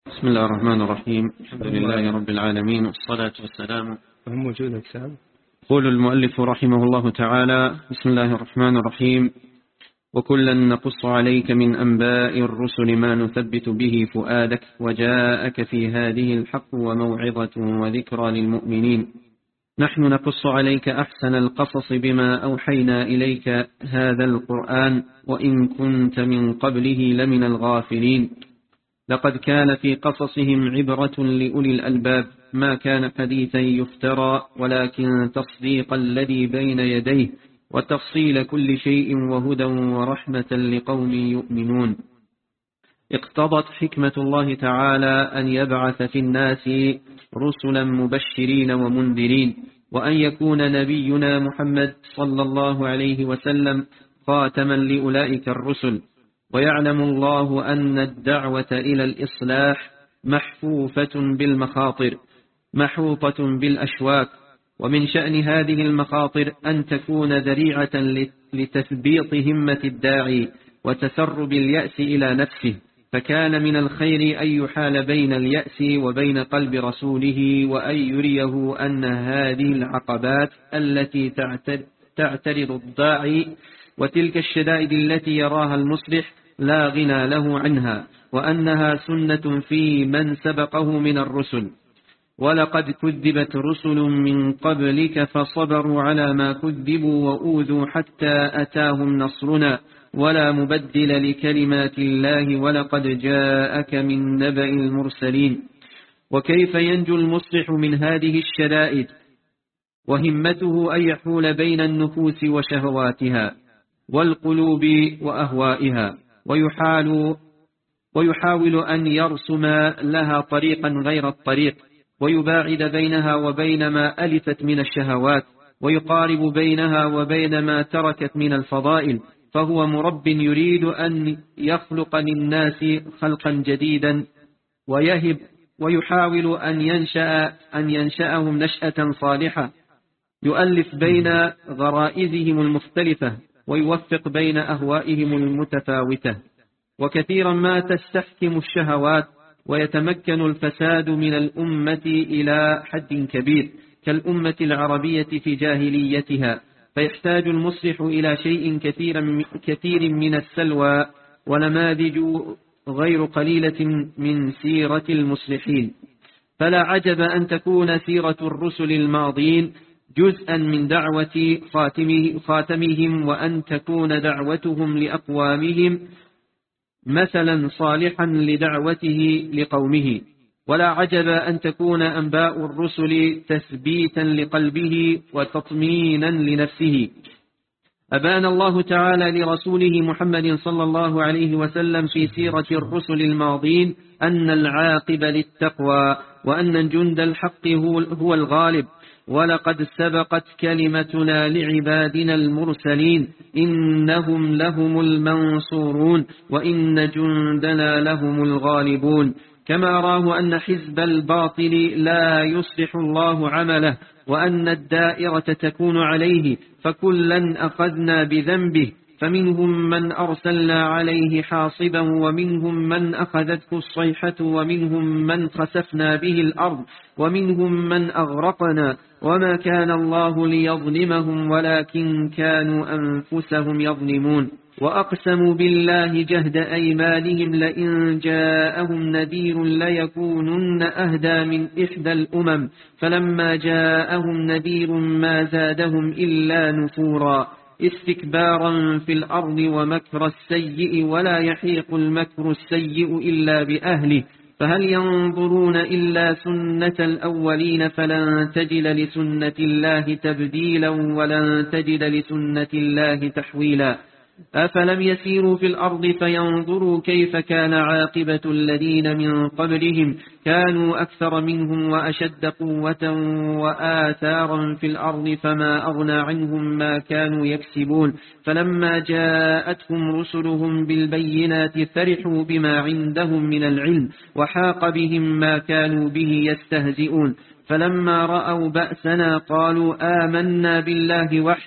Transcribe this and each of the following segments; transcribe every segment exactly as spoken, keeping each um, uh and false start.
بسم الله الرحمن الرحيم. الحمد لله رب العالمين، والصلاة والسلام. يقول المؤلف رحمه الله تعالى: بسم الله الرحمن الرحيم. وكلا نقص عليك من أنباء الرسل ما نثبت به فؤادك، وجاءك في هذه الحق وموعظة وذكرى للمؤمنين. نحن نقص عليك أحسن القصص بما أوحينا إليك هذا القرآن، وإن كنت من قبله لمن الغافلين. لقد كان في قصصهم عبرة لأولي الألباب، ما كان حديثا يفترى، ولكن تصديق الذي بين يديه وتفصيل كل شيء وهدى ورحمة لقوم يؤمنون. اقتضت حكمة الله تعالى أن يبعث في الناس رسلا مبشرين ومنذرين، وأن يكون نبينا محمد صلى الله عليه وسلم خاتما لأولئك الرسل. ويعلم الله أن الدعوة إلى الإصلاح محفوفة بالمخاطر محوطة بالأشواك، ومن شأن هذه المخاطر أن تكون ذريعة لتثبيط همة الداعي وتسرب اليأس إلى نفسه، فكان من الخير أن يحال بين اليأس وبين قلب رسوله، وأن يريه أن هذه العقبات التي تعترض الداعي وتلك الشدائد التي يراها المصلح لا غنى له عنها، وأنها سنة في من سبقه من الرسل. ولقد كذبت رسل من قبلك فصبروا على ما كذبوا وأوذوا حتى أتاهم نصرنا، ولا مبدل لكلمات الله، ولقد جاءك من نبأ المرسلين. وكيف ينجو المصلح من هذه الشدائد؟ وهمته أن يحول بين النفوس وشهواتها والقلوب وأهوائها، ويحال ويحاول أن يرسم لها طريقا غير الطريق، ويباعد بينها وبين ما ألفت من الشهوات، ويقارب بينها وبين ما تركت من الفضائل. فهو مرب يريد أن يخلق للناس خلقا جديدا، ويهب ويحاول أن ينشأ أن ينشأهم نشأة صالحة، يؤلف بين غرائزهم المختلفة، ويوفق بين أهوائهم المتفاوتة. وكثيرا ما تستحكم الشهوات ويتمكن الفساد من الأمة إلى حد كبير، كالأمة العربية في جاهليتها، فيحتاج المصلح إلى شيء كثير كثير من السلوى، ونماذج غير قليلة من سيرة المصلحين. فلا عجب أن تكون سيرة الرسل الماضين جزءا من دعوة خاتمهم، وأن تكون دعوتهم لأقوامهم مثلا صالحا لدعوته لقومه. ولا عجب أن تكون أنباء الرسل تثبيتا لقلبه وتطمينا لنفسه. أبان الله تعالى لرسوله محمد صلى الله عليه وسلم في سيرة الرسل الماضين أن العاقب للتقوى، وأن جند الحق هو الغالب. ولقد سبقت كلمتنا لعبادنا المرسلين إنهم لهم المنصورون، وإن جندنا لهم الغالبون. كما راه أن حزب الباطل لا يصلح الله عمله، وأن الدائرة تكون عليه، فكلا أخذنا بذنبه، فمنهم من أرسلنا عليه حاصبا، ومنهم من أخذته الصيحة، ومنهم من خسفنا به الأرض، ومنهم من أغرقنا. وما كان الله ليظلمهم ولكن كانوا أنفسهم يظلمون. وأقسموا بالله جهد أيمانهم لئن جاءهم نذير ليكونن أهدى من إحدى الأمم، فلما جاءهم نذير ما زادهم إلا نفورا، استكبارا في الأرض ومكر السيء، ولا يحيق المكر السيء إلا بأهله. فهل ينظرون إلا سنة الأولين فلن تجد لسنة الله تبديلا، ولن تجد لسنة الله تحويلا. أفلم يسيروا في الأرض فينظروا كيف كان عاقبة الذين من قبلهم، كانوا أكثر منهم وأشد قوة وآثارا في الأرض، فما أغنى عنهم ما كانوا يكسبون. فلما جاءتهم رسلهم بالبينات فرحوا بما عندهم من العلم، وحاق بهم ما كانوا به يستهزئون. فلما رأوا بأسنا قالوا آمنا بالله وحده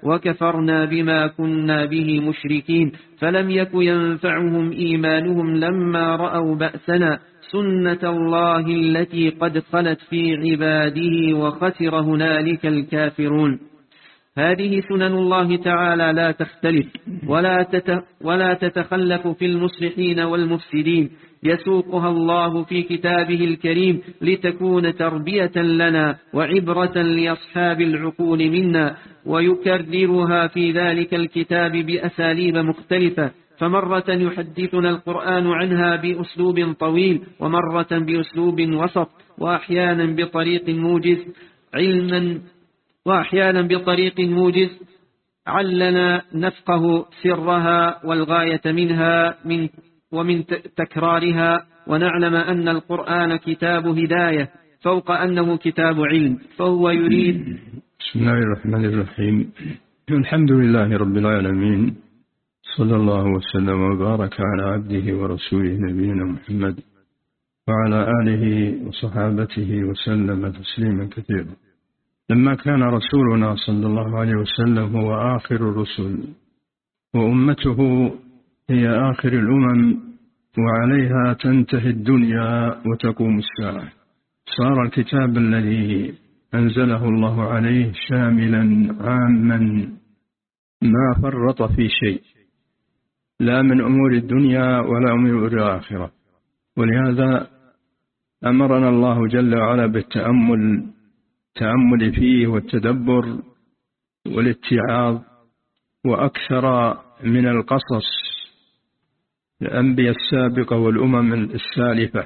وكفرنا بما كنا به مشركين فلم يك ينفعهم إيمانهم لما رأوا بأسنا سنة الله التي قد خلت في عباده وخسر هنالك الكافرون. هذه سنن الله تعالى لا تختلف ولا ولا تتخلف في المصلحين والمفسدين، يسوقها الله في كتابه الكريم لتكون تربية لنا وعبرة لأصحاب العقول منا، ويكررها في ذلك الكتاب بأساليب مختلفة، فمرة يحدثنا القرآن عنها بأسلوب طويل، ومرة بأسلوب وسط، وأحيانا بطريق موجز علما وأحيانا بطريق موجز علنا نفقه سرها والغاية منها من ومن تكرارها، ونعلم أن القرآن كتاب هداية فوق أنه كتاب علم، فهو يريد. بسم الله الرحمن الرحيم. الحمد لله رب العالمين، صلى الله وسلم وبارك على عبده ورسوله نبينا محمد وعلى آله وصحابته وسلم تسليما كثيرا. لما كان رسولنا صلى الله عليه وسلم هو آخر الرسل وأمته هي آخر الأمم وعليها تنتهي الدنيا وتقوم الساعة، صار الكتاب الذي أنزله الله عليه شاملا عاما ما فرط في شيء، لا من أمور الدنيا ولا من أمور الآخرة. ولهذا أمرنا الله جل وعلا بالتأمل التأمل فيه والتدبر والاتعاظ، وأكثر من القصص الأنبياء السابقة والأمم السالفة،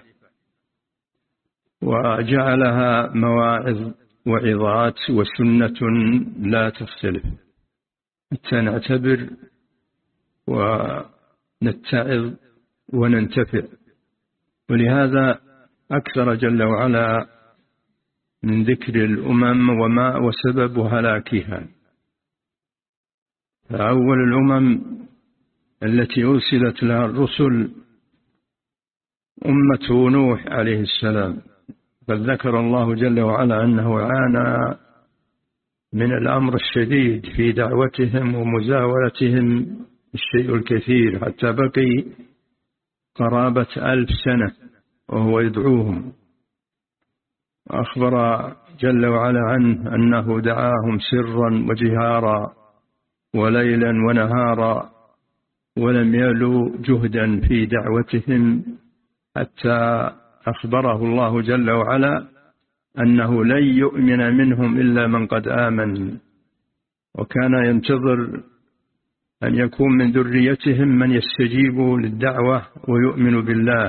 وجعلها مواعظ وعظات وسنة لا تختلف حتى نعتبر ونتعظ وننتفع. ولهذا أكثر جل وعلا من ذكر الأمم وما وسبب هلاكها. فأول الأمم التي أرسلت لها الرسل أمة نوح عليه السلام، فذكر الله جل وعلا أنه عانى من الأمر الشديد في دعوتهم ومزاولتهم الشيء الكثير، حتى بقي قرابة ألف سنة وهو يدعوهم. أخبر جل وعلا عنه أنه دعاهم سرا وجهارا وليلا ونهارا، ولم يلوا جهدا في دعوتهم، حتى أخبره الله جل وعلا أنه لن يؤمن منهم إلا من قد آمن، وكان ينتظر أن يكون من ذريتهم من يستجيب للدعوة ويؤمن بالله،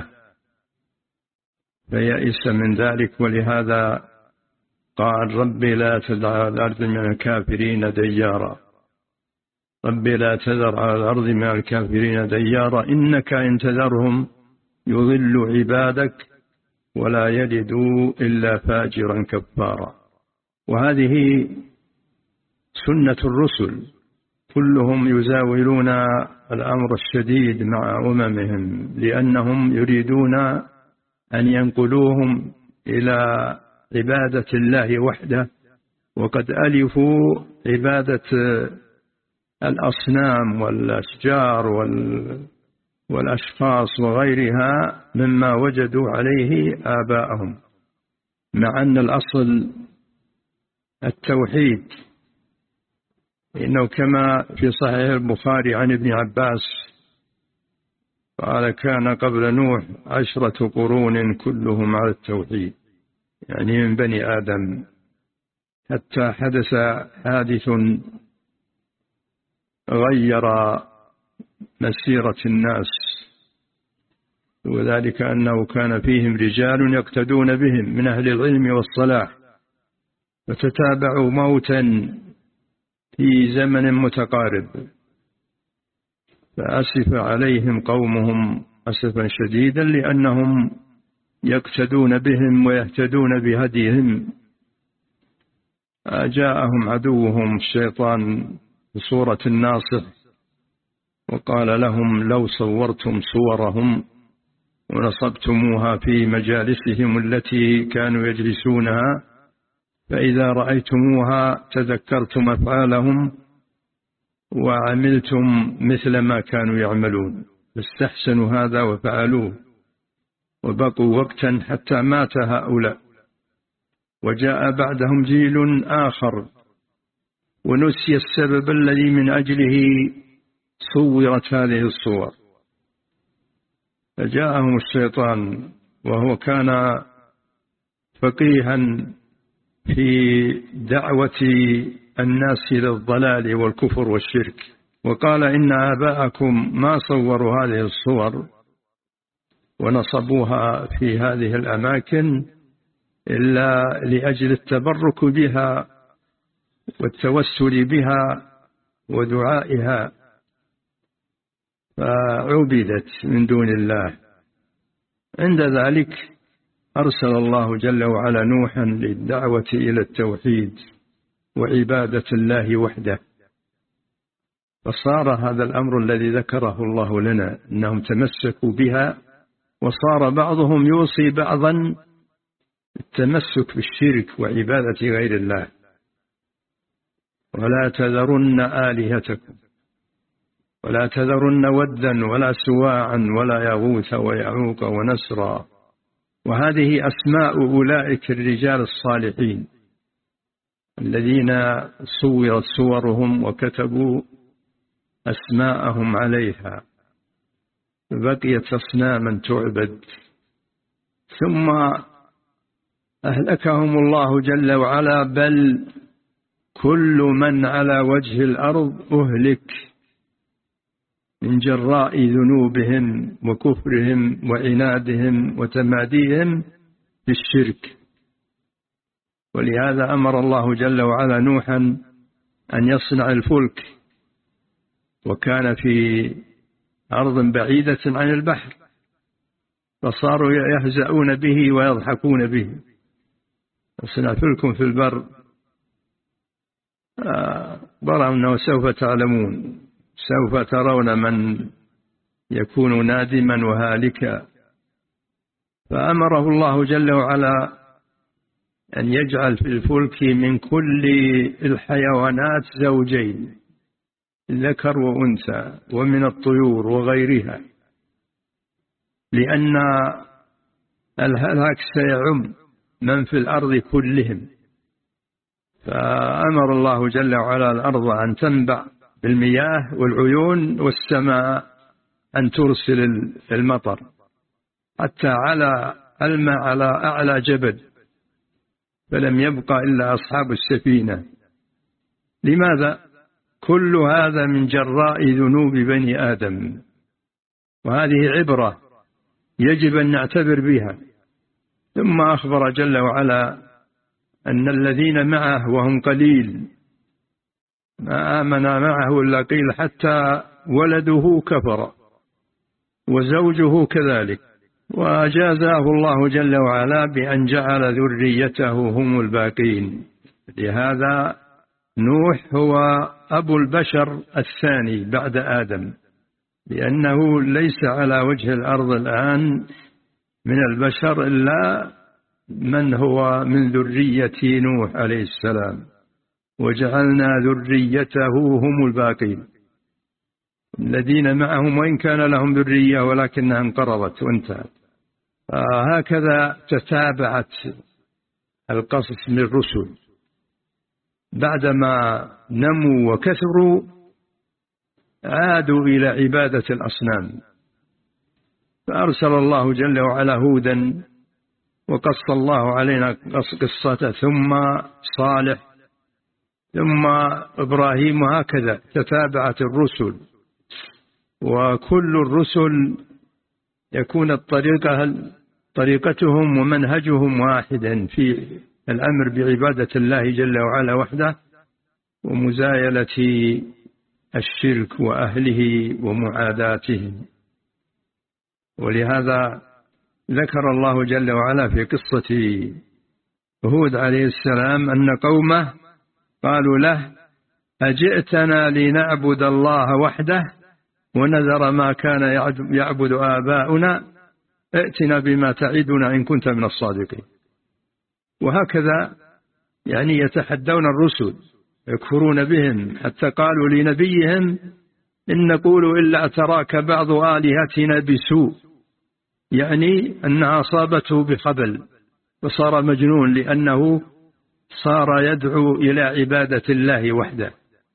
فيئس من ذلك. ولهذا قال ربي لا تذر على الأرض من الكافرين ديارا، ربي لا تذر على الأرض من الكافرين ديارا إنك إن تذرهم يضل عبادك ولا يلدوا إلا فاجرا كفارا. وهذه سنة الرسل، كلهم يزاولون الأمر الشديد مع أممهم، لأنهم يريدون أن ينقلوهم إلى عبادة الله وحده، وقد ألفوا عبادة الأصنام والأشجار والأشخاص وغيرها مما وجدوا عليه آباءهم، مع أن الأصل التوحيد. إنه كما في صحيح البخاري عن ابن عباس قال كان قبل نوح عشرة قرون كلهم على التوحيد، يعني من بني آدم، حتى حدث حادث غير مسيرة الناس، وذلك أنه كان فيهم رجال يقتدون بهم من أهل العلم والصلاح، فتتابعوا موتا في زمن متقارب، فأسف عليهم قومهم أسفا شديدا لأنهم يقتدون بهم ويهتدون بهديهم. جاءهم عدوهم الشيطان بصورة الناصح وقال لهم لو صورتم صورهم ونصبتموها في مجالسهم التي كانوا يجلسونها، فإذا رأيتموها تذكرتم أفعالهم وعملتم مثل ما كانوا يعملون، فاستحسنوا هذا وفعلوه، وبقوا وقتا حتى مات هؤلاء، وجاء بعدهم جيل آخر ونسي السبب الذي من أجله صورت هذه الصور، فجاءهم الشيطان وهو كان فقيها في دعوة الناس إلى الضلال والكفر والشرك، وقال إن آباءكم ما صوروا هذه الصور ونصبوها في هذه الأماكن إلا لأجل التبرك بها والتوسل بها ودعائها، فعبدت من دون الله. عند ذلك أرسل الله جل وعلا نوحا للدعوة إلى التوحيد وعبادة الله وحده، فصار هذا الأمر الذي ذكره الله لنا أنهم تمسكوا بها، وصار بعضهم يوصي بعضا التمسك بالشرك وعبادة غير الله. ولا تذرن آلهتكم ولا تذرن ودا ولا سواعا ولا يغوث ويعوق ونسرا، وهذه أسماء أولئك الرجال الصالحين الذين صورت صورهم وكتبوا أسماءهم عليها، بقيت أصناما تعبد، ثم أهلكهم الله جل وعلا، بل كل من على وجه الأرض أهلك من جراء ذنوبهم وكفرهم وعنادهم وتماديهم بالشرك. ولهذا أمر الله جل وعلا نوحا أن يصنع الفلك، وكان في أرض بعيدة عن البحر، فصاروا يهزؤون به ويضحكون به. يصنع فلك في البر، برا أنه سوف تعلمون، سوف ترون من يكون نادما وهالكا. فأمره الله جل وعلا أن يجعل في الفلك من كل الحيوانات زوجين، ذكر وأنثى، ومن الطيور وغيرها، لأن الهلاك سيعم من في الأرض كلهم. فأمر الله جل وعلا الأرض أن تنبع بالمياه والعيون، والسماء أن ترسل المطر، حتى على الماء على أعلى جبل، فلم يبقى إلا أصحاب السفينة. لماذا؟ كل هذا من جراء ذنوب بني آدم، وهذه عبرة يجب أن نعتبر بها. ثم أخبر جل وعلا أن الذين معه وهم قليل، ما آمن معه إلا قيل، حتى ولده كفر وزوجه كذلك، وجازاه الله جل وعلا بأن جعل ذريته هم الباقين. لهذا نوح هو أبو البشر الثاني بعد آدم، لأنه ليس على وجه الأرض الآن من البشر إلا من هو من ذرية نوح عليه السلام، وجعلنا ذريته هم الباقين، الذين معهم وإن كان لهم ذرية ولكنها انقرضت وانتهت. هكذا تتابعت القصص للرسل، بعدما نموا وكثروا عادوا إلى عبادة الأصنام، فأرسل الله جل وعلا هودا، وقص الله علينا قصته، ثم صالح، ثم إبراهيم، وهكذا تتابعت الرسل. وكل الرسل يكون الطريقة طريقتهم ومنهجهم واحدا في الأمر بعبادة الله جل وعلا وحده، ومزايلة الشرك وأهله ومعاداتهم. ولهذا ذكر الله جل وعلا في قصة هود عليه السلام أن قومه قالوا له: أجئتنا لنعبد الله وحده ونذر ما كان يعبد آباؤنا، ائتنا بما تعدنا إن كنت من الصادقين. وهكذا يعني يتحدون الرسل، يكفرون بهم، حتى قالوا لنبيهم إن نقول إلا اعتراك بعض آلهتنا بسوء، يعني أنها أصابته بخبل وصار مجنون، لأنه صار يدعو إلى عبادة الله وحده.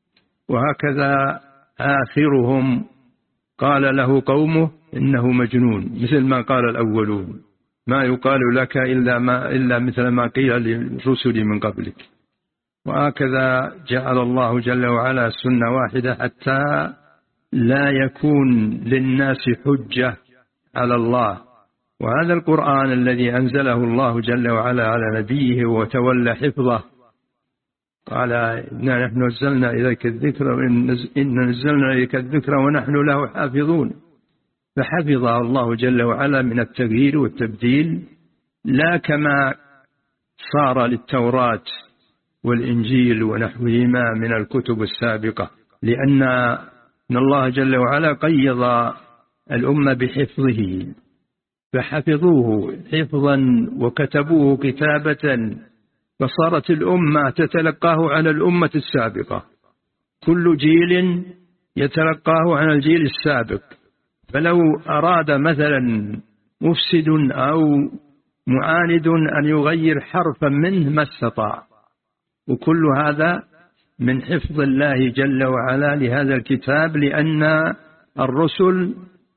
وهكذا آخرهم قال له قومه إنه مجنون، مثل ما قال الأولون، ما يقال لك إلا, ما إلا مثل ما قيل للرسل من قبلك. وهكذا جعل الله جل وعلا سنة واحدة حتى لا يكون للناس حجة على الله. وهذا القرآن الذي أنزله الله جل وعلا على نبيه وتولى حفظه، قال إنا نحن نزلنا إليك الذكر وإن نزلنا إليك الذكر ونحن له حافظون، فحفظه الله جل وعلا من التغيير والتبديل، لا كما صار للتوراة والإنجيل ونحوهما من الكتب السابقة، لأن الله جل وعلا قيض الأمة بحفظه، فحفظوه حفظا وكتبوه كتابة، فصارت الأمة تتلقاه على الأمة السابقة، كل جيل يتلقاه عن الجيل السابق. فلو أراد مثلا مفسد أو معاند أن يغير حرفا منه ما استطاع، وكل هذا من حفظ الله جل وعلا لهذا الكتاب، لأن الرسل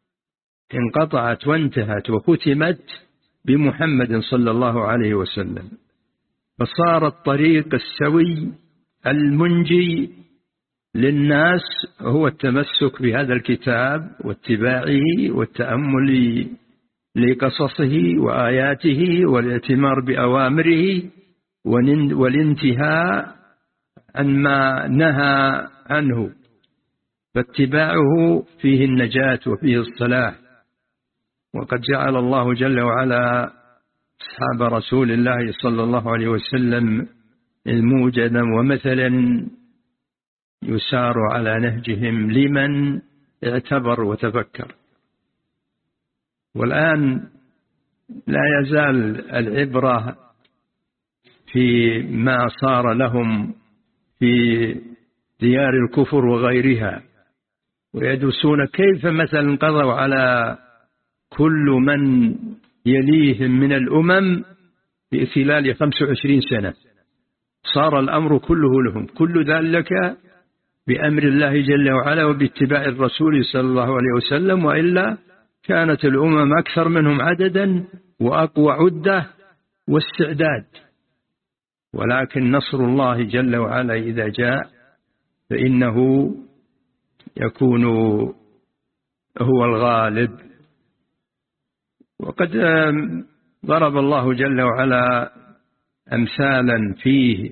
انقطعت وانتهت وختمت بمحمد صلى الله عليه وسلم، فصار الطريق السوي المنجي للناس هو التمسك بهذا الكتاب واتباعه والتأمل لقصصه وآياته والائتمار بأوامره والانتهاء عن ما نهى عنه، فاتباعه فيه النجاة وفيه الصلاح. وقد جعل الله جل وعلا أصحاب رسول الله صلى الله عليه وسلم الموجدا ومثلا يسار على نهجهم لمن اعتبر وتفكر. والآن لا يزال العبرة في ما صار لهم في ديار الكفر وغيرها، ويدرسون كيف مثلا قضوا على كل من يليهم من الأمم في خلال خمس وعشرين سنة، صار الأمر كله لهم، كل ذلك بأمر الله جل وعلا وباتباع الرسول صلى الله عليه وسلم، وإلا كانت الأمم أكثر منهم عددا وأقوى عدة واستعداد. ولكن نصر الله جل وعلا إذا جاء فإنه يكون هو الغالب. وقد ضرب الله جل وعلا أمثالا فيه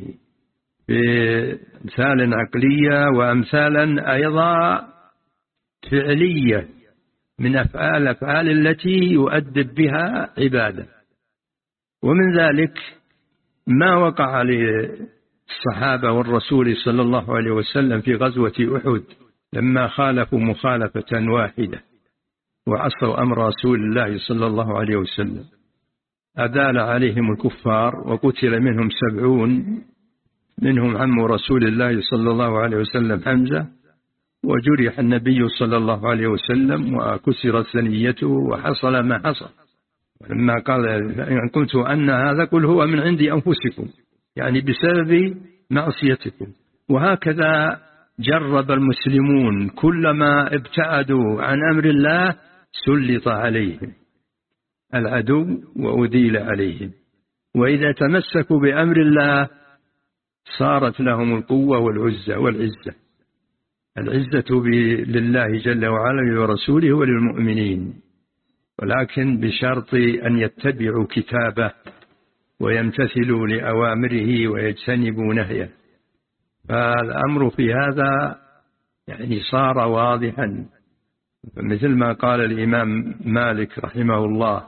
بأمثال عقلية وأمثالا أيضا فعلية من أفعال أفعال التي يؤدب بها عباده. ومن ذلك ما وقع للصحابة والرسول صلى الله عليه وسلم في غزوة أحد لما خالفوا مخالفة واحدة وعصوا أمر رسول الله صلى الله عليه وسلم، أدال عليهم الكفار وقتل منهم سبعون، منهم عم رسول الله صلى الله عليه وسلم حمزة، وجرح النبي صلى الله عليه وسلم وكسرت ثنيته وحصل ما حصل. ولما قال إن قلت أن هذا قل هو من عند أنفسكم، يعني بسبب معصيتكم. وهكذا جرب المسلمون كلما ابتعدوا عن أمر الله سلط عليهم العدو وأذيل عليهم، وإذا تمسكوا بأمر الله صارت لهم القوة والعزة والعزة العزة لله جل وعلا ورسوله وللمؤمنين، ولكن بشرط أن يتبعوا كتابه ويمتثلوا لأوامره ويجتنبوا نهيه. فالأمر في هذا يعني صار واضحا، مثل ما قال الإمام مالك رحمه الله: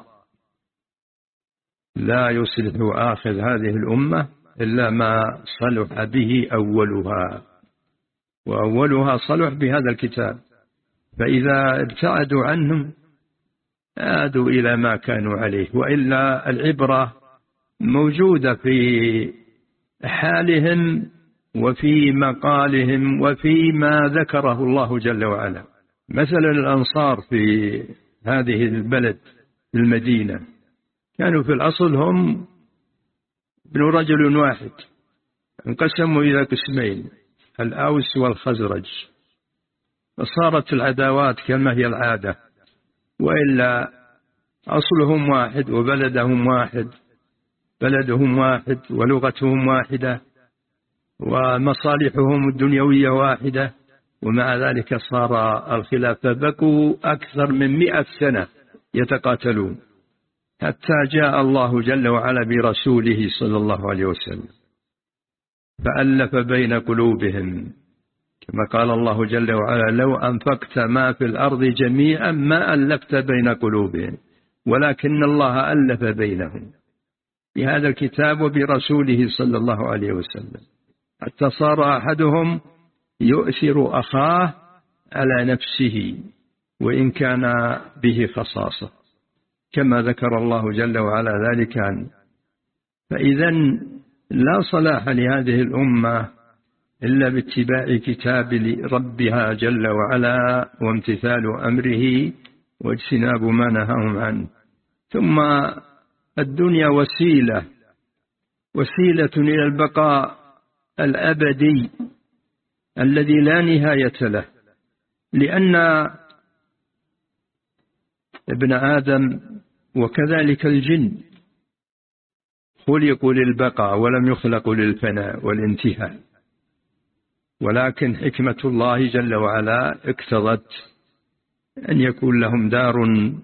لا يصلح آخر هذه الأمة إلا ما صلح به أولها، وأولها صلح بهذا الكتاب، فإذا ابتعدوا عنهم عادوا إلى ما كانوا عليه. وإلا العبرة موجودة في حالهم وفي مقالهم وفيما ذكره الله جل وعلا. مثلا الأنصار في هذه البلد المدينة كانوا في الأصل هم ابن رجل واحد، انقسموا إلى قسمين، الأوس والخزرج، فصارت العداوات كما هي العادة، وإلا أصلهم واحد وبلدهم واحد، بلدهم واحد ولغتهم واحدة ومصالحهم الدنيوية واحدة، ومع ذلك صار الخلاف، فبقوا أكثر من مئة سنة يتقاتلون حتى جاء الله جل وعلا برسوله صلى الله عليه وسلم فألف بين قلوبهم، كما قال الله جل وعلا: لو أنفقت ما في الأرض جميعا ما ألفت بين قلوبهم ولكن الله ألف بينهم بهذا الكتاب وبرسوله صلى الله عليه وسلم، حتى صار أحدهم يؤثر أخاه على نفسه وإن كان به خصاصة، كما ذكر الله جل وعلا ذلك عنه. فإذا لا صلاح لهذه الأمة إلا باتباع كتاب ربها جل وعلا وامتثال أمره واجتناب ما نهاهم عنه. ثم الدنيا وسيلة وسيلة إلى البقاء الأبدي الذي لا نهاية له، لأن ابن آدم وكذلك الجن خلقوا للبقاء ولم يخلقوا للفناء والانتهاء، ولكن حكمة الله جل وعلا اقتضت أن يكون لهم دار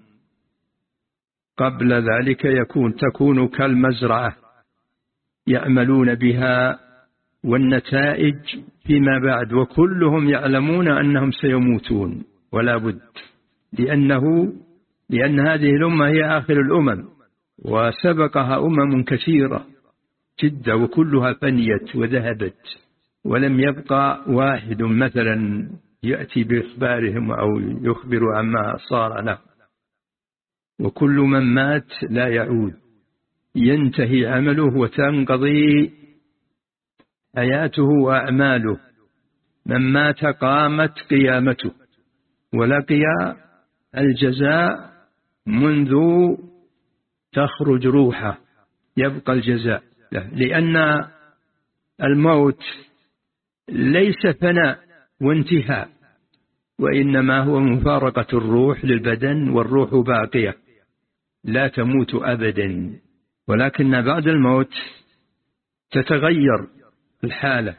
قبل ذلك يكون تكون كالمزرعة يأملون بها والنتائج فيما بعد، وكلهم يعلمون أنهم سيموتون ولا بد، لأنه لأن هذه الأمة هي آخر الأمم وسبقها أمم كثيرة جدا وكلها فنيت وذهبت، ولم يبقى واحد مثلا يأتي بإخبارهم أو يخبر عما صار له، وكل من مات لا يعود، ينتهي عمله وتنقضي حياته وأعماله. من مات قامت قيامته ولقي الجزاء منذ تخرج روحه، يبقى الجزاء له، لأن الموت ليس فناء وانتهاء، وإنما هو مفارقة الروح للبدن، والروح باقية لا تموت أبدا، ولكن بعد الموت تتغير الحالة.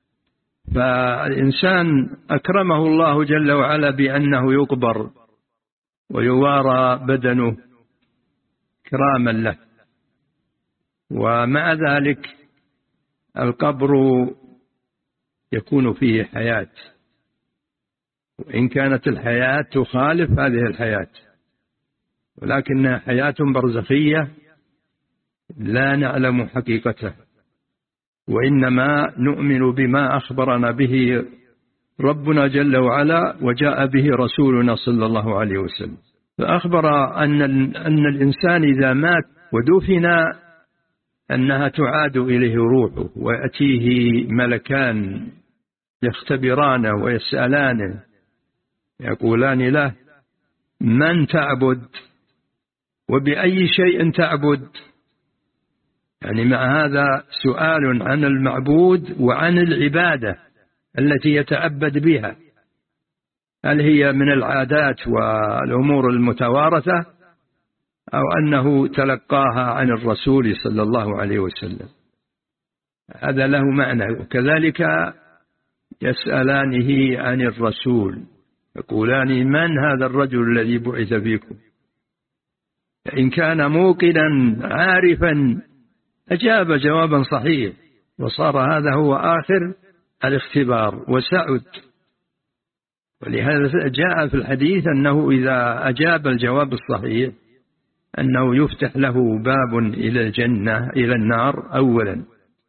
فالإنسان أكرمه الله جل وعلا بأنه يقبر ويوارى بدنه كراما له، ومع ذلك القبر يكون فيه حياة، وإن كانت الحياة تخالف هذه الحياة، ولكنها حياة برزخية لا نعلم حقيقته، وإنما نؤمن بما أخبرنا به ربنا جل وعلا وجاء به رسولنا صلى الله عليه وسلم، فأخبر أن أن الإنسان إذا مات ودفن أنها تعاد إليه روحه، ويأتيه ملكان يختبرانه ويسألانه يقولان له: من تعبد وبأي شيء تعبد؟ يعني مع هذا سؤال عن المعبود وعن العبادة التي يتعبد بها، هل هي من العادات والأمور المتوارثة أو أنه تلقاها عن الرسول صلى الله عليه وسلم؟ هذا له معنى. وكذلك يسألانه عن الرسول، يقولان: من هذا الرجل الذي بعث فيكم؟ إن كان موقنا عارفا أجاب جوابا صحيح، وصار هذا هو آخر الاختبار وسعد. ولهذا جاء في الحديث أنه إذا أجاب الجواب الصحيح أنه يفتح له باب إلى الجنة إلى النار أولا،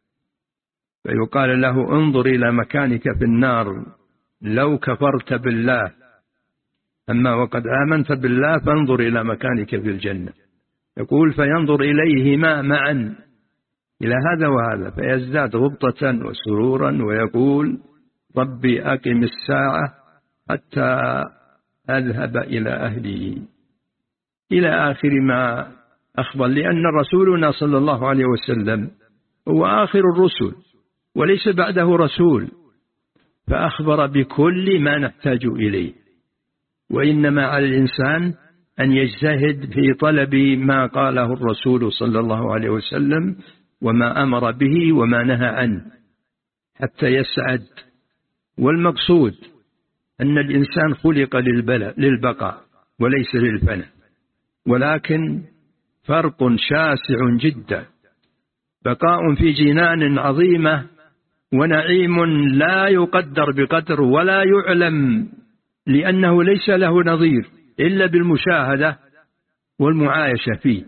فيقال له: انظر إلى مكانك في النار لو كفرت بالله، أما وقد آمنت بالله فانظر إلى مكانك في الجنة. يقول: فينظر إليهما معا، إلى هذا وهذا، فيزداد غبطة وسرورا ويقول ربي أقم الساعة حتى أذهب إلى أهلي، إلى آخر ما أخبر. لأن رسولنا صلى الله عليه وسلم هو آخر الرسل وليس بعده رسول، فأخبر بكل ما نحتاج إليه. وإنما على الإنسان أن يجتهد في طلب ما قاله الرسول صلى الله عليه وسلم وما أمر به وما نهى عنه حتى يسعد. والمقصود أن الإنسان خلق للبقاء وليس للفناء، ولكن فرق شاسع جدا، بقاء في جنان عظيمة ونعيم لا يقدر بقدر ولا يعلم، لأنه ليس له نظير إلا بالمشاهدة والمعايشة فيه،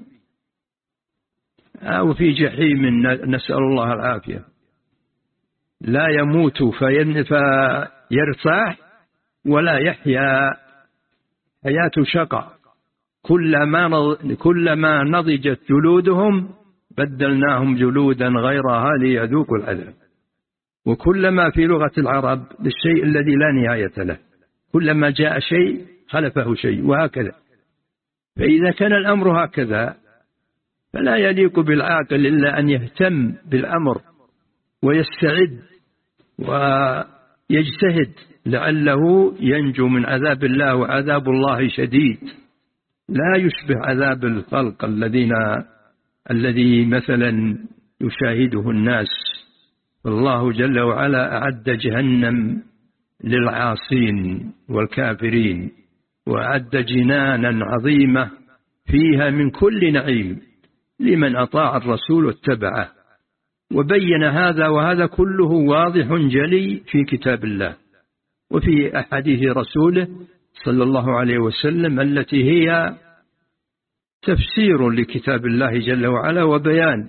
أو في جحيم نسأل الله العافية لا يموت فيرتاح ولا يحيا حياة شقاء. كلما كلما نضجت جلودهم بدلناهم جلودا غيرها ليذوقوا العذاب. وكلما في لغة العرب للشيء الذي لا نهاية له، كلما جاء شيء خلفه شيء، وهكذا. فإذا كان الأمر هكذا فلا يليق بالعاقل إلا أن يهتم بالأمر ويستعد ويجتهد لعله ينجو من عذاب الله، وعذاب الله شديد لا يشبه عذاب الخلق الذين الذي مثلا يشاهده الناس. الله جل وعلا أعد جهنم للعاصين والكافرين، وأعد جنانا عظيمة فيها من كل نعيم لمن أطاع الرسول واتبعه. وبين هذا، وهذا كله واضح جلي في كتاب الله وفي أحاديث رسوله صلى الله عليه وسلم التي هي تفسير لكتاب الله جل وعلا وبيان،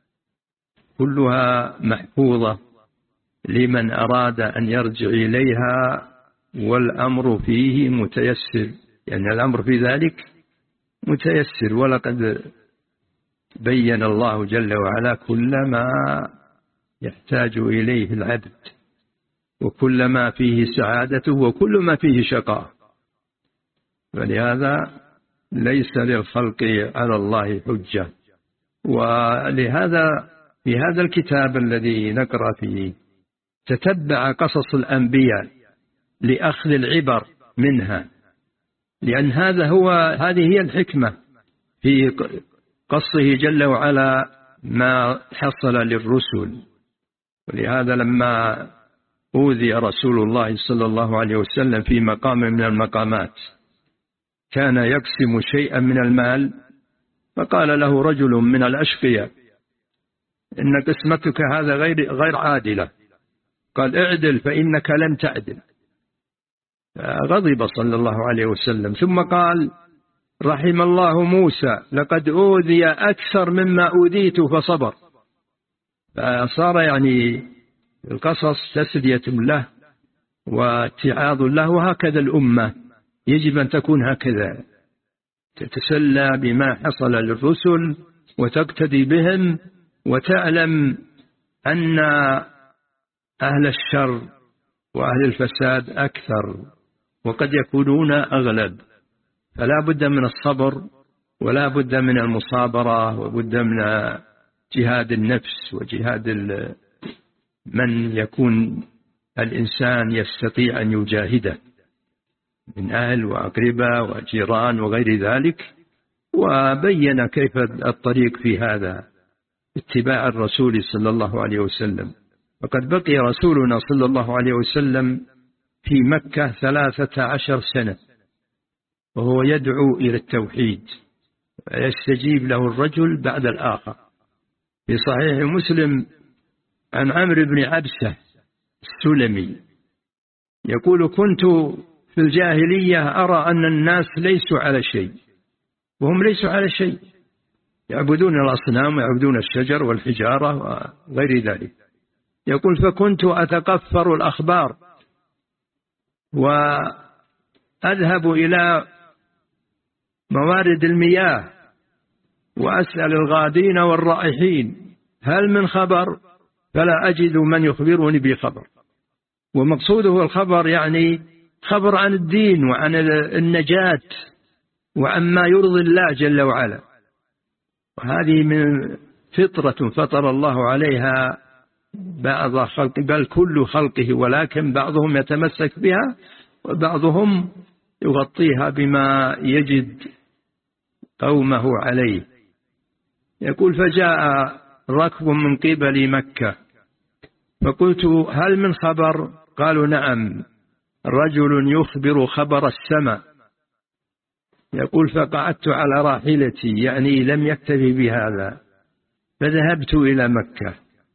كلها محفوظة لمن أراد أن يرجع إليها، والأمر فيه متيسر، يعني الأمر في ذلك متيسر. ولقد بين الله جل وعلا كل ما يحتاج إليه العبد، وكل ما فيه سعادته وكل ما فيه شقاء. ولهذا ليس للخلق على الله حجة. ولهذا في هذا الكتاب الذي نقرأ فيه تتبع قصص الأنبياء لأخذ العبر منها، لأن هذا هو هذه هي الحكمة في قصه جل وعلا ما حصل للرسل. ولهذا لما أوذي رسول الله صلى الله عليه وسلم في مقام من المقامات كان يقسم شيئا من المال، فقال له رجل من الأشقياء إن قسمتك هذا غير غير عادلة، قال اعدل فإنك لن تعدل. غضب صلى الله عليه وسلم، ثم قال رحم الله موسى لقد أوذي أكثر مما أوذيت فصبر. فصار يعني القصص تسلية له واتعاظ له. وهكذا الأمة يجب أن تكون هكذا، تتسلى بما حصل للرسل وتقتدي بهم، وتعلم أن أهل الشر وأهل الفساد أكثر وقد يكونون أغلب، فلا بد من الصبر ولا بد من المصابرة وبد من جهاد النفس وجهاد من يكون الإنسان يستطيع أن يجاهده من أهل وأقرباء وجيران وغير ذلك. وبين كيف الطريق في هذا اتباع الرسول صلى الله عليه وسلم. وقد بقي رسولنا صلى الله عليه وسلم في مكة ثلاثة عشر سنة وهو يدعو إلى التوحيد، ويستجيب له الرجل بعد الآخر. في صحيح مسلم عن عمرو بن عبسة السلمي يقول كنت في الجاهلية أرى أن الناس ليسوا على شيء، وهم ليسوا على شيء، يعبدون الأصنام ويعبدون الشجر والحجارة وغير ذلك. يقول فكنت أتقفر الأخبار وأذهب إلى موارد المياه وأسأل الغادين والرائحين هل من خبر؟ فلا أجد من يخبرني بخبر. ومقصوده الخبر يعني خبر عن الدين وعن النجاة وعما يرضي الله جل وعلا. وهذه من فطرة فطر الله عليها بعض خلق، بل كل خلقه، ولكن بعضهم يتمسك بها وبعضهم يغطيها بما يجد قومه عليه. يقول: فجاء ركب من قبل مكة فقلت: هل من خبر؟ قالوا: نعم، رجل يخبر خبر السماء. يقول: فقعدت على راحلتي، يعني لم يكتفي بهذا، فذهبت إلى مكة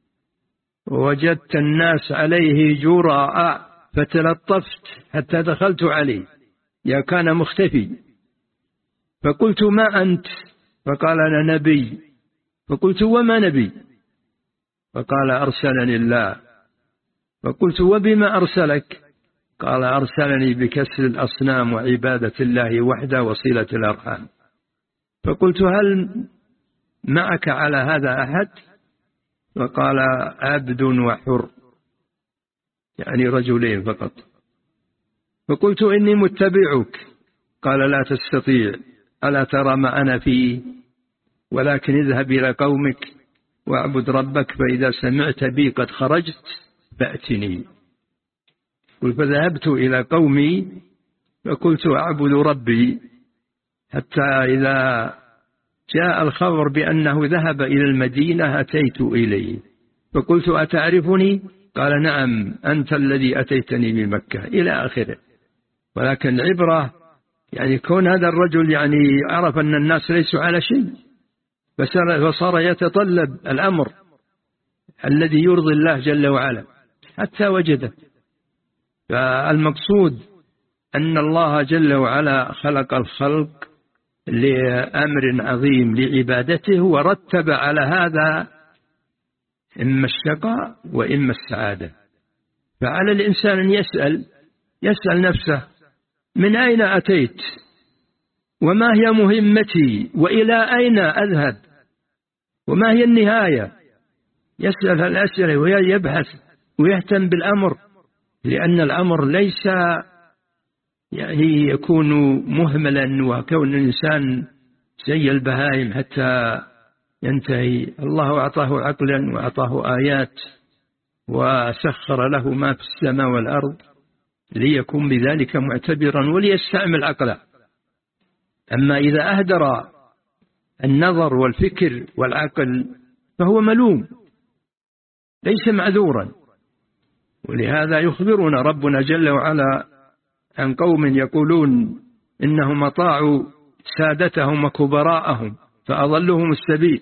ووجدت الناس عليه جراء، فتلطفت حتى دخلت عليه، يا كان مختفي. فقلت: ما أنت؟ فقال: أنا نبي. فقلت: وما نبي؟ فقال: أرسلني الله. فقلت: وبما أرسلك؟ قال: أرسلني بكسر الأصنام وعبادة الله وحده وصلة الأرحام. فقلت: هل معك على هذا أحد؟ فقال: عبد وحر، يعني رجلين فقط. فقلت: إني متبعك. قال: لا تستطيع، ألا ترى ما أنا فيه؟ ولكن اذهب إلى قومك واعبد ربك، فإذا سمعت بي قد خرجت فأتني. قل: فذهبت إلى قومي فقلت: أعبد ربي، حتى إذا جاء الخبر بأنه ذهب إلى المدينة أتيت إليه فقلت: أتعرفني؟ قال: نعم، أنت الذي أتيتني بمكة، إلى آخره. ولكن العبرة يعني كون هذا الرجل يعني عرف أن الناس ليسوا على شيء، فصار يتطلب الأمر الذي يرضي الله جل وعلا حتى وجده. فالمقصود أن الله جل وعلا خلق الخلق لأمر عظيم لعبادته، ورتب على هذا إما الشقاء وإما السعادة. فعلى الإنسان أن يسأل يسأل نفسه: من أين أتيت؟ وما هي مهمتي؟ وإلى أين أذهب؟ وما هي النهاية؟ يسأل الأسئلة ويبحث ويهتم بالأمر، لأن الأمر ليس يعني يكون مهملا وكون الإنسان زي البهائم حتى ينتهي. الله أعطاه عقلا وأعطاه آيات وسخر له ما في السماء والأرض ليكون بذلك معتبرا وليستعمل عقله. أما إذا أهدر النظر والفكر والعقل فهو ملوم ليس معذورا. ولهذا يخبرنا ربنا جل وعلا عن قوم يقولون إنهم أطاعوا سادتهم وكبراءهم فأضلهم السبيل،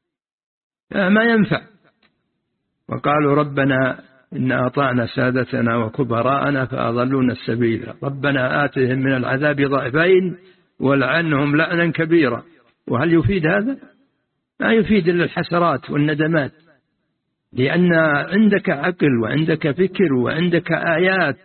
ما ينفع. وقالوا: ربنا إن أطعنا سادتنا وكبراءنا فأضلونا السبيل، ربنا آتهم من العذاب ضعفين ولعنهم لعنا كبيرا. وهل يفيد هذا؟ ما يفيد إلا الحسرات والندمات، لأن عندك عقل وعندك فكر وعندك آيات،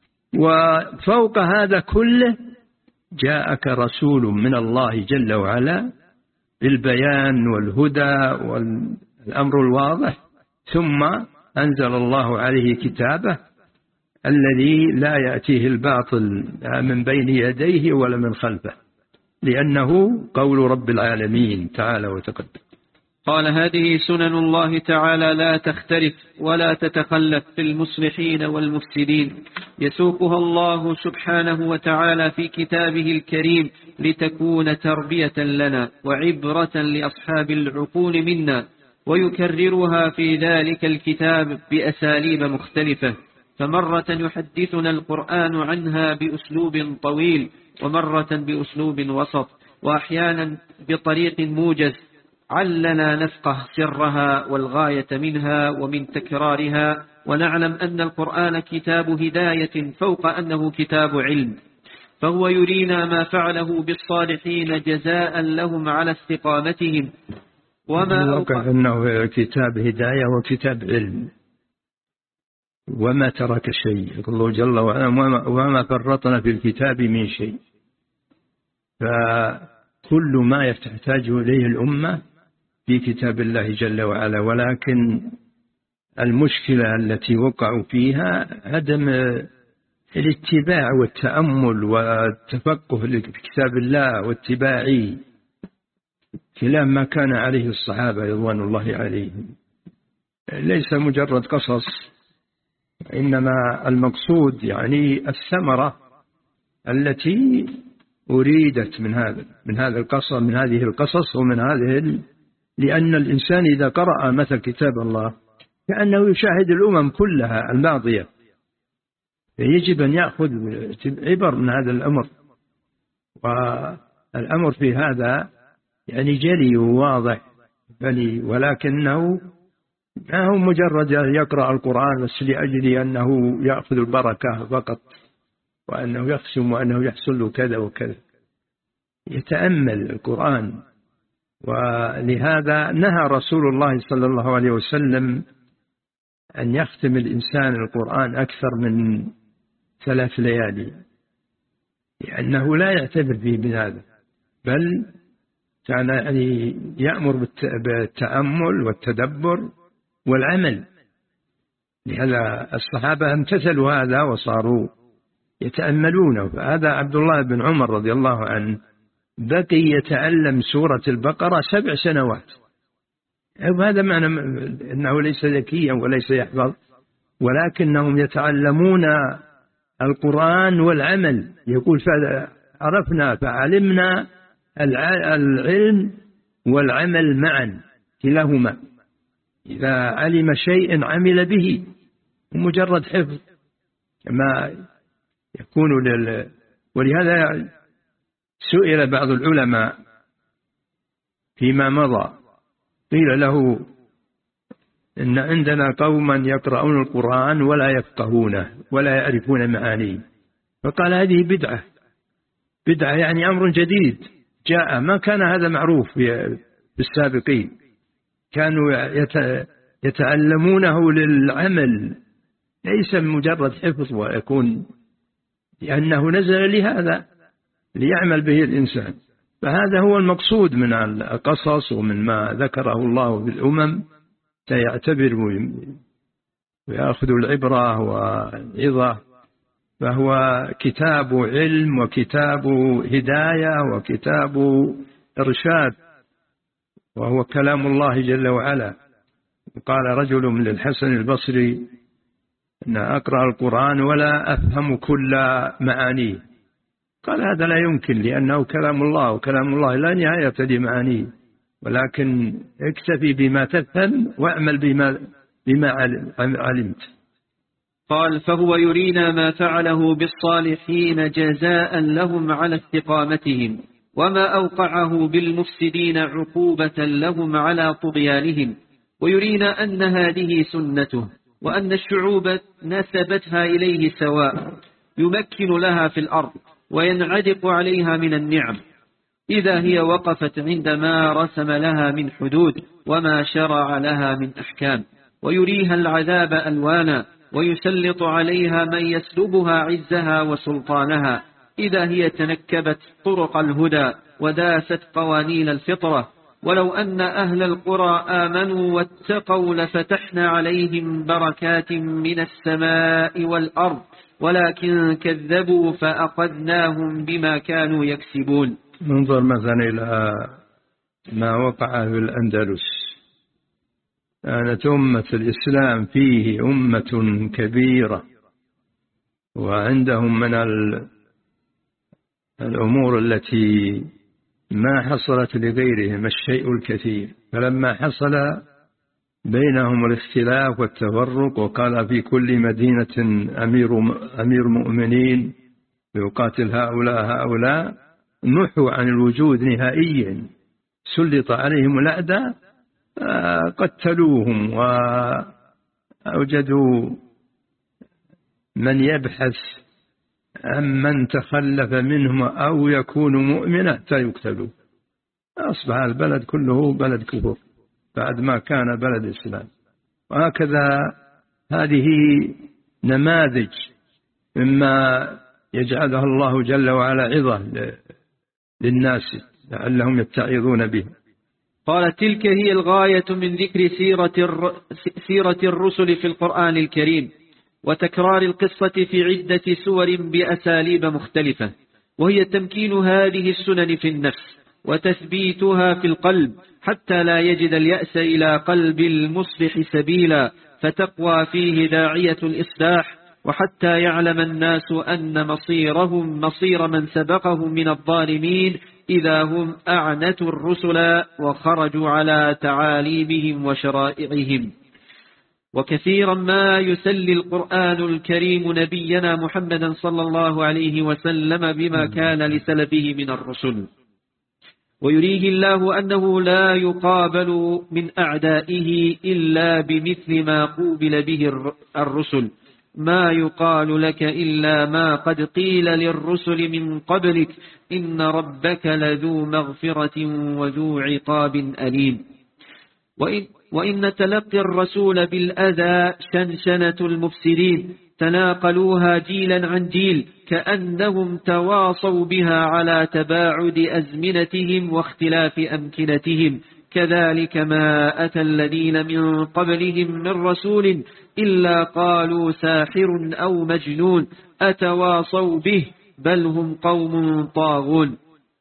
وفوق هذا كله جاءك رسول من الله جل وعلا بالبيان والهدى والأمر الواضح، ثم أنزل الله عليه كتابه الذي لا يأتيه الباطل من بين يديه ولا من خلفه، لأنه قول رب العالمين تعالى وتقدم. قال: هذه سنن الله تعالى لا تختلف ولا تتخلف في المصلحين والمفسدين، يسوقها الله سبحانه وتعالى في كتابه الكريم لتكون تربية لنا وعبرة لأصحاب العقول منا، ويكررها في ذلك الكتاب بأساليب مختلفة، فمرة يحدثنا القرآن عنها بأسلوب طويل، ومرة بأسلوب وسط، وأحيانا بطريق موجز علنا نفقه سرها والغاية منها ومن تكرارها، ونعلم أن القرآن كتاب هداية فوق أنه كتاب علم، فهو يرينا ما فعله بالصالحين جزاء لهم على استقامتهم. وما أوقع أنه كتاب هداية وكتاب علم، وما ترك شيء، يقول الله جل وعلا: وما فرطنا في الكتاب من شيء. فكل ما تحتاج إليه الأمة في كتاب الله جل وعلا، ولكن المشكلة التي وقعوا فيها عدم الاتباع والتأمل والتفقه لكتاب الله واتباعه خلاف ما كان عليه الصحابة رضوان الله عليهم. ليس مجرد قصص، إنما المقصود يعني الثمرة التي أريدت من هذا من هذا القصص من هذه القصص ومن هذه ال... لأن الإنسان إذا قرأ مثل كتاب الله كأنه يشاهد الأمم كلها الماضية، يجب أن يأخذ عبر من هذا الأمر. والأمر في هذا يعني جلي وواضح بلي، ولكنه ما هو مجرد يقرأ القرآن بس لأجل أنه يأخذ البركة فقط، وأنه يقسم وأنه يحصل له كذا وكذا. يتأمل القرآن. ولهذا نهى رسول الله صلى الله عليه وسلم أن يختم الإنسان القرآن أكثر من ثلاث ليالي، لأنه لا يعتبر فيه بهذا، بل كان يعني يأمر بالتأمل والتدبر والعمل. لهذا الصحابة امتثلوا هذا وصاروا يتأملونه. فهذا عبد الله بن عمر رضي الله عنه بقي يتعلم سورة البقرة سبع سنوات. وهذا معنى أنه ليس ذكيا وليس يحفظ، ولكنهم يتعلمون القرآن والعمل. يقول فعرفنا فعلمنا العلم والعمل معا كلاهما. إذا علم شيء عمل به، ومجرد حفظ كما يكون لل... ولهذا سئل بعض العلماء فيما مضى، قيل له إن عندنا قوما يقرؤون القرآن ولا يفقهونه ولا يعرفون معانيه، فقال هذه بدعة. بدعة يعني أمر جديد جاء، ما كان هذا معروف بالسابقين، كانوا يتعلمونه للعمل ليس مجرد حفظ ويكون، لأنه نزل لهذا ليعمل به الإنسان. فهذا هو المقصود من القصص ومن ما ذكره الله في الأمم، سيعتبر ويأخذ العبرة والعظة. فهو كتاب علم وكتاب هداية وكتاب إرشاد، وهو كلام الله جل وعلا. قال رجل من الحسن البصري أن أقرأ القرآن ولا أفهم كل معانيه. قال هذا لا يمكن، لأنه كلام الله، وكلام الله لا نهاية لمعانيه، ولكن اكتفي بما تفهم واعمل بما, بما علمت. قال فهو يرينا ما فعله بالصالحين جزاء لهم على استقامتهم، وما أوقعه بالمفسدين عقوبة لهم على طغيانهم، ويرينا أن هذه سنته، وأن الشعوب نسبتها إليه سواء، يمكن لها في الأرض وينعدق عليها من النعم إذا هي وقفت عندما رسم لها من حدود وما شرع لها من أحكام، ويريها العذاب ألوانا، ويسلط عليها من يسلبها عزها وسلطانها إذا هي تنكبت طرق الهدى وداست قوانين الفطرة. ولو أن أهل القرى آمنوا واتقوا لفتحنا عليهم بركات من السماء والأرض، ولكن كذبوا فأخذناهم بما كانوا يكسبون. ننظر مثلا إلى ما وقع في الأندلس. كانت أمة الإسلام فيه أمة كبيرة، وعندهم من الأمور التي ما حصلت لغيرهم الشيء الكثير. فلما حصل بينهم الاختلاف والتفرق، وقال في كل مدينة أمير أمير مؤمنين يقاتل هؤلاء هؤلاء، نحوا عن الوجود نهائيا، سلط عليهم الأعداء، قتلوهم وأوجدوا من يبحث عن من تخلف منهم أو يكون مؤمنا حتى يقتلوا. أصبح البلد كله بلد كفر بعد ما كان بلد إسلام. وهكذا هذه نماذج مما يجعلها الله جل وعلا عظة للناس لعلهم يتعظون به. قال: تلك هي الغاية من ذكر سيرة, الر... سيرة الرسل في القرآن الكريم، وتكرار القصة في عدة سور بأساليب مختلفة، وهي تمكين هذه السنن في النفس وتثبيتها في القلب حتى لا يجد اليأس إلى قلب المصلح سبيلا، فتقوى فيه داعية الإصلاح، وحتى يعلم الناس أن مصيرهم مصير من سبقهم من الظالمين إذا هم أعنتوا الرسل وخرجوا على تعاليمهم وشرائعهم. وكثيرا ما يسلي القرآن الكريم نبينا محمدا صلى الله عليه وسلم بما كان لسلفه من الرسل، ويريه الله أنه لا يقابل من أعدائه إلا بمثل ما قوبل به الرسل، ما يقال لك إلا ما قد قيل للرسل من قبلك، إن ربك لذو مغفرة وذو عقاب أليم. وإن, وإن تلقي الرسول بالأذى شنشنة المفسدين، تناقلوها جيلا عن جيل كأنهم تواصوا بها على تباعد أزمنتهم واختلاف أمكنتهم، كذلك ما أتى الذين من قبلهم من رسول إلا قالوا ساحر أو مجنون أتواصوا به بل هم قوم طاغون.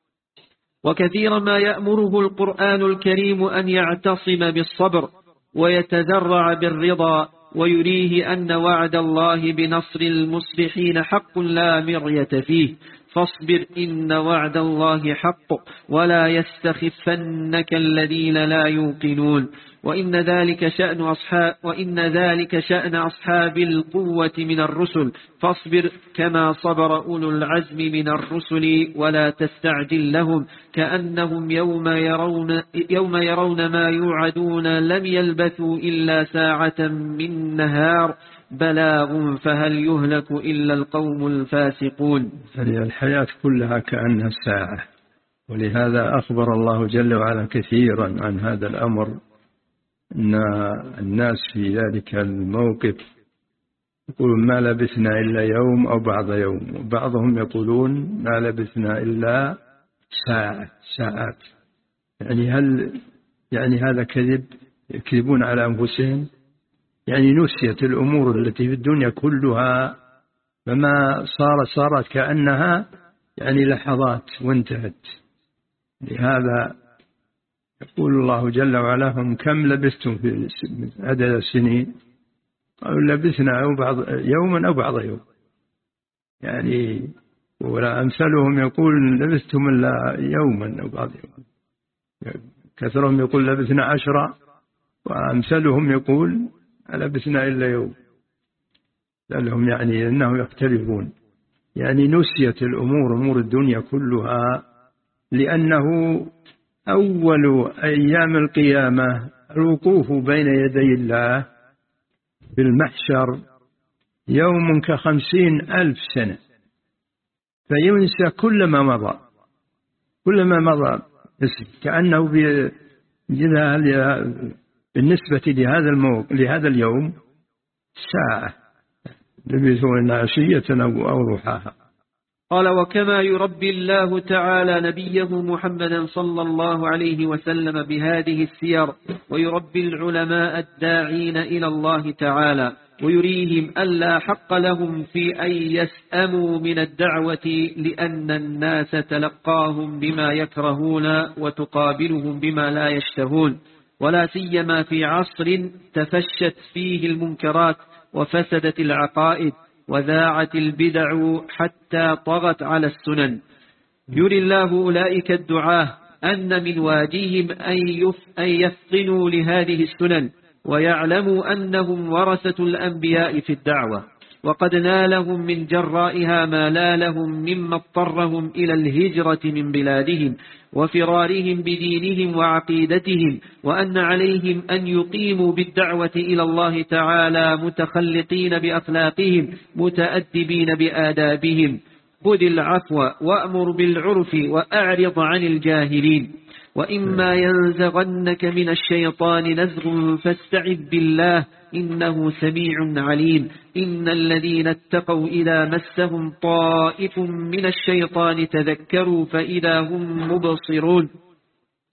وكثيرا ما يأمره القرآن الكريم أن يعتصم بالصبر ويتذرع بالرضا، ويريه أن وعد الله بنصر المصلحين حق لا مرية فيه، فاصبر إن وعد الله حق ولا يستخفنك الذين لا يوقنون، وإن ذلك شأن أصحاب وإن ذلك شأن أصحاب القوة من الرسل، فاصبر كما صبر أولو العزم من الرسل ولا تستعجل لهم، كأنهم يوم يرون يوم يرون ما يوعدون لم يلبثوا إلا ساعة من نهار بلاغ فهل يهلك إلا القوم الفاسقون. الحياة كلها كأنها ساعة، ولهذا أخبر الله جل وعلا كثيرا عن هذا الأمر، أن الناس في ذلك الموقف يقولون ما لبثنا إلا يوم أو بعض يوم، وبعضهم يقولون ما لبثنا إلا ساعة ساعات. يعني هل يعني هذا كذب؟ يكذبون على أنفسهم. يعني نسيت الأمور التي في الدنيا كلها، فما صار صارت كأنها يعني لحظات وانتهت. لهذا يقول الله جل وعلا: هم كم لبثتم في عدد السنين؟ قالوا لبثنا أو بعض يوما أو بعض يوم. يعني ولا أمثلهم يقول لبثتم إلا يوما أو بعض يوم، كثرهم يقول لبثنا عشرة، وأمثلهم يقول لبثنا إلا يوم. لهم يعني أنهم يختلفون. يعني نسيت الأمور أمور الدنيا كلها، لأنه أول أيام القيامة الوقوف بين يدي الله في المحشر يوم كخمسين ألف سنة، فينسى كل ما مضى كل ما مضى كأنه بالنسبة لهذا الموقف لهذا اليوم ساعة لبثوا عشية أو روحها. قال: وكما يربي الله تعالى نبيه محمدا صلى الله عليه وسلم بهذه السير، ويربي العلماء الداعين إلى الله تعالى، ويريهم ألا حق لهم في أن يسأموا من الدعوة، لأن الناس تلقاهم بما يكرهون وتقابلهم بما لا يشتهون، ولا سيما في عصر تفشت فيه المنكرات وفسدت العقائد وذاعت البدع حتى طغت على السنن. يري الله أولئك الدعاة أن من واجبهم أن يفطنوا لهذه السنن، ويعلموا أنهم ورثة الأنبياء في الدعوة، وقد نالهم من جرائها ما نالهم مما اضطرهم إلى الهجرة من بلادهم وفرارهم بدينهم وعقيدتهم، وأن عليهم أن يقيموا بالدعوة إلى الله تعالى متخلقين بأخلاقهم متأدبين بآدابهم. خذ العفو وأمر بالعرف وأعرض عن الجاهلين. وإما ينزغنك من الشيطان نزغ فاستعذ بالله إنه سميع عليم. إن الذين اتقوا إذا مسهم طائف من الشيطان تذكروا فإذا هم مبصرون.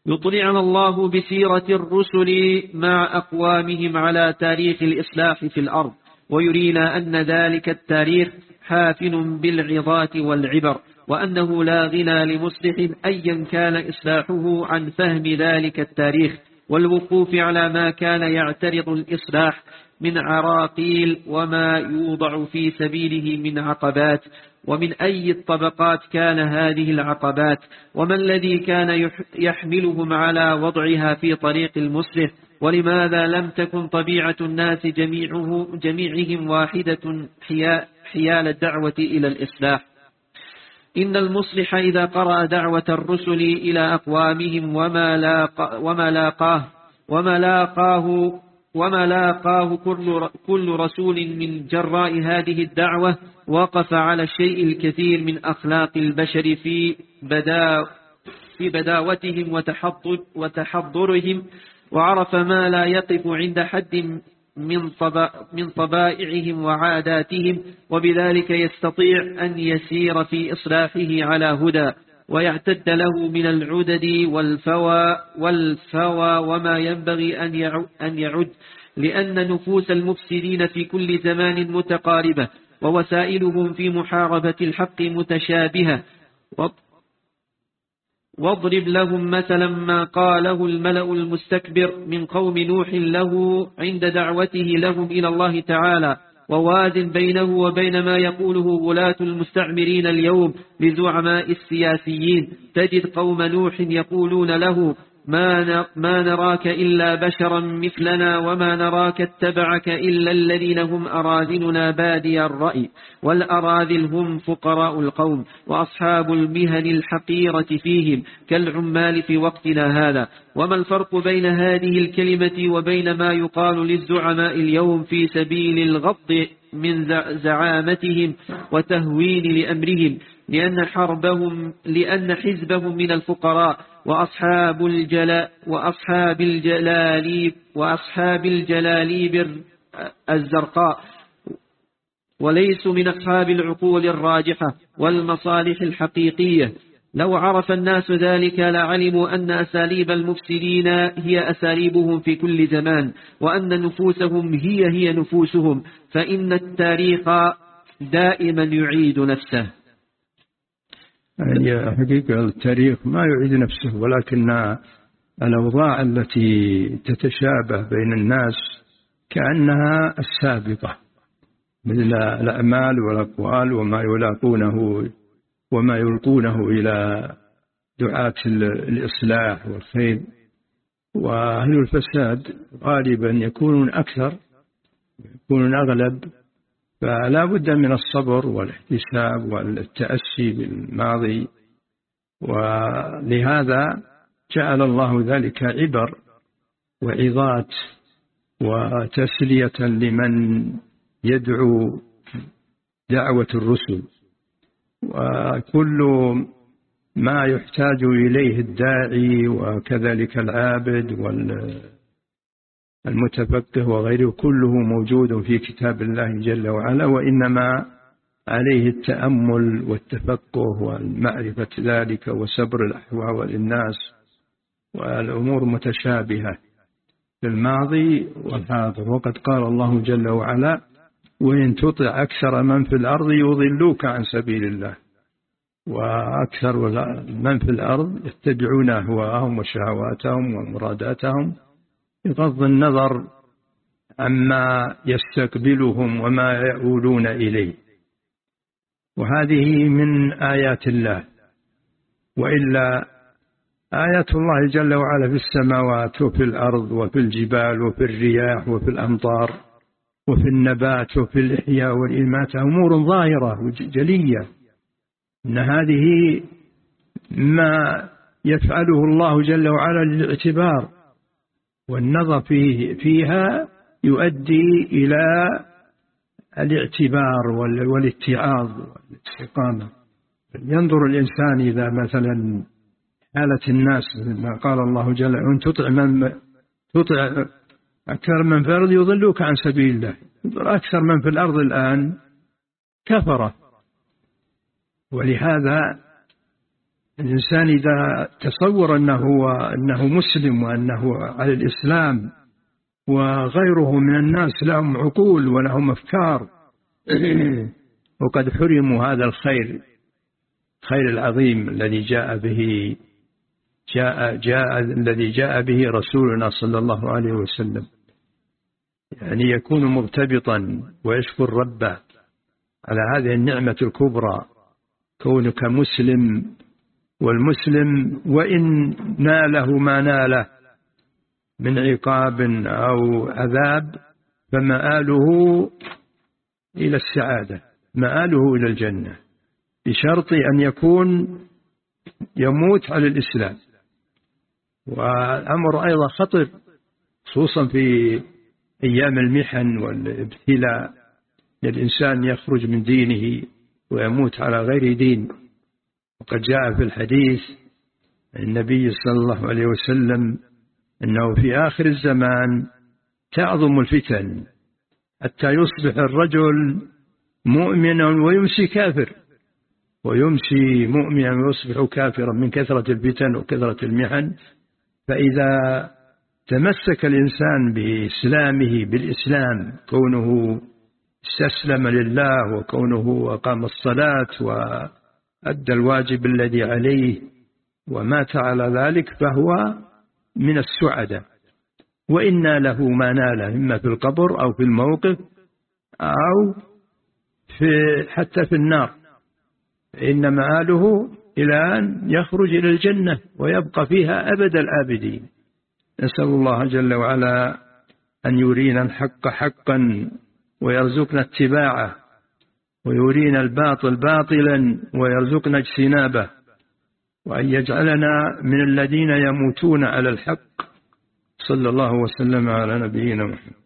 يطلعنا الله بسيرة الرسل مع أقوامهم على تاريخ الإصلاح في الأرض، ويرينا أن ذلك التاريخ حافل بالعظات والعبر، وأنه لا غنى لمصلح أيا كان إصلاحه عن فهم ذلك التاريخ والوقوف على ما كان يعترض الإصلاح من عراقيل وما يوضع في سبيله من عقبات، ومن أي الطبقات كان هذه العقبات، وما الذي كان يحملهم على وضعها في طريق المصلح، ولماذا لم تكن طبيعة الناس جميعه جميعهم واحدة حيال الدعوة إلى الإصلاح. إن المصلح إذا قرأ دعوة الرسل إلى أقوامهم وما لاقاه وما لاقاه وما لاقاه وما لاقاه كل كل رسول من جراء هذه الدعوة، وقف على الشيء الكثير من أخلاق البشر في بدا في بداوتهم وتحضر وتحضرهم، وعرف ما لا يقف عند حد من طبا من طبائعهم وعاداتهم، وبذلك يستطيع أن يسير في إصلاحه على هدى، ويعتد له من العدد والفوى والفوى وما ينبغي أن يعد، لأن نفوس المفسدين في كل زمان متقاربة، ووسائلهم في محاربة الحق متشابهة. واضرب لهم مثلا ما قاله الملأ المستكبر من قوم نوح له عند دعوته لهم إلى الله تعالى، ووازن بينه وبين ما يقوله ولاة المستعمرين اليوم لزعماء السياسيين. تجد قوم نوح يقولون له ما ما نراك إلا بشرا مثلنا، وما نراك اتبعك إلا الذين هم أراذلنا بادي الرأي، والأراذل هم فقراء القوم وأصحاب المهن الحقيرة فيهم كالعمال في وقتنا هذا. وما الفرق بين هذه الكلمة وبين ما يقال للزعماء اليوم في سبيل الغض من زعامتهم وتهوين لأمرهم؟ لأن حربهم لأن حزبهم من الفقراء وأصحاب الجلا وأصحاب الجلاليب وأصحاب الجلاليب الزرقاء، وليسوا من أصحاب العقول الراجحة والمصالح الحقيقية. لو عرف الناس ذلك لعلموا أن أساليب المفسدين هي أساليبهم في كل زمان، وأن نفوسهم هي هي نفوسهم، فإن التاريخ دائما يعيد نفسه. يعني حقيقة التاريخ ما يعيد نفسه، ولكن الأوضاع التي تتشابه بين الناس كأنها السابقة، مثل الأعمال والأقوال وما يلاقونه وما يلقونه إلى دعاة الإصلاح والخير. وأهل الفساد غالبا يكونون أكثر، يكونون أغلب، فلا بد من الصبر والاحتساب والتأسي بالماضي. ولهذا جعل الله ذلك عبر وعظات وتسلية لمن يدعو دعوة الرسل، وكل ما يحتاج إليه الداعي وكذلك العابد والمتفقه وغيره كله موجود في كتاب الله جل وعلا، وإنما عليه التأمل والتفقه والمعرفة ذلك وصبر الأحوال للناس، والأمور متشابهة في الماضي والحاضر. وقد قال الله جل وعلا: وإن تطع أكثر من في الأرض يضلوك عن سبيل الله. وأكثر من في الأرض يتبعون أهواءهم وشهواتهم ومراداتهم بغض النظر عما يستقبلهم وما يؤولون إليه، وهذه من آيات الله. وإلا آيات الله جل وعلا في السماوات وفي الأرض وفي الجبال وفي الرياح وفي الأمطار وفي النبات وفي الإحياء والإماتة أمور ظاهرة جلية، إن هذه ما يفعله الله جل وعلا للاعتبار، والنظر فيه فيها يؤدي إلى الاعتبار والاتعاظ والاستقامة. ينظر الإنسان إذا مثلا حالة الناس ما قال الله جل وعلا: أن تطع من تطع أكثر من في الأرض يضلوك عن سبيل الله. أكثر من في الأرض الآن كفرة، ولهذا الإنسان إذا تصور أنه, أنه مسلم وأنه على الإسلام وغيره من الناس لهم عقول ولهم أفكار وقد حرموا هذا الخير خير العظيم الذي جاء به جاء جاء الذي جاء به رسولنا صلى الله عليه وسلم، يعني يكون مرتبطا ويشكر ربه على هذه النعمة الكبرى كونك مسلم. والمسلم وإن ناله ما ناله من عقاب أو عذاب فمآله إلى السعادة، مآله إلى الجنة، بشرط أن يكون يموت على الإسلام. والأمر أيضا خطر خصوصا في أيام المحن والابتلاء، الإنسان يخرج من دينه ويموت على غير دين. وقد جاء في الحديث النبي صلى الله عليه وسلم أنه في آخر الزمان تعظم الفتن حتى يصبح الرجل مؤمنا ويمسي كافر، ويمسي مؤمنا ويصبح كافرا من كثرة الفتن وكثرة المحن. فإذا تمسك الإنسان بإسلامه بالإسلام، كونه استسلم لله وكونه أقام الصلاة وأدى الواجب الذي عليه ومات على ذلك، فهو من السعداء. وإن له ما ناله إما في القبر أو في الموقف أو في حتى في النار، إن مآله إلى أن يخرج إلى الجنة ويبقى فيها أبد الآبدين. نسأل الله جل وعلا أن يرينا الحق حقا ويرزقنا اتباعه، ويرينا الباطل باطلا ويرزقنا اجتنابه، وأن يجعلنا من الذين يموتون على الحق. صلى الله وسلم على نبينا محمد.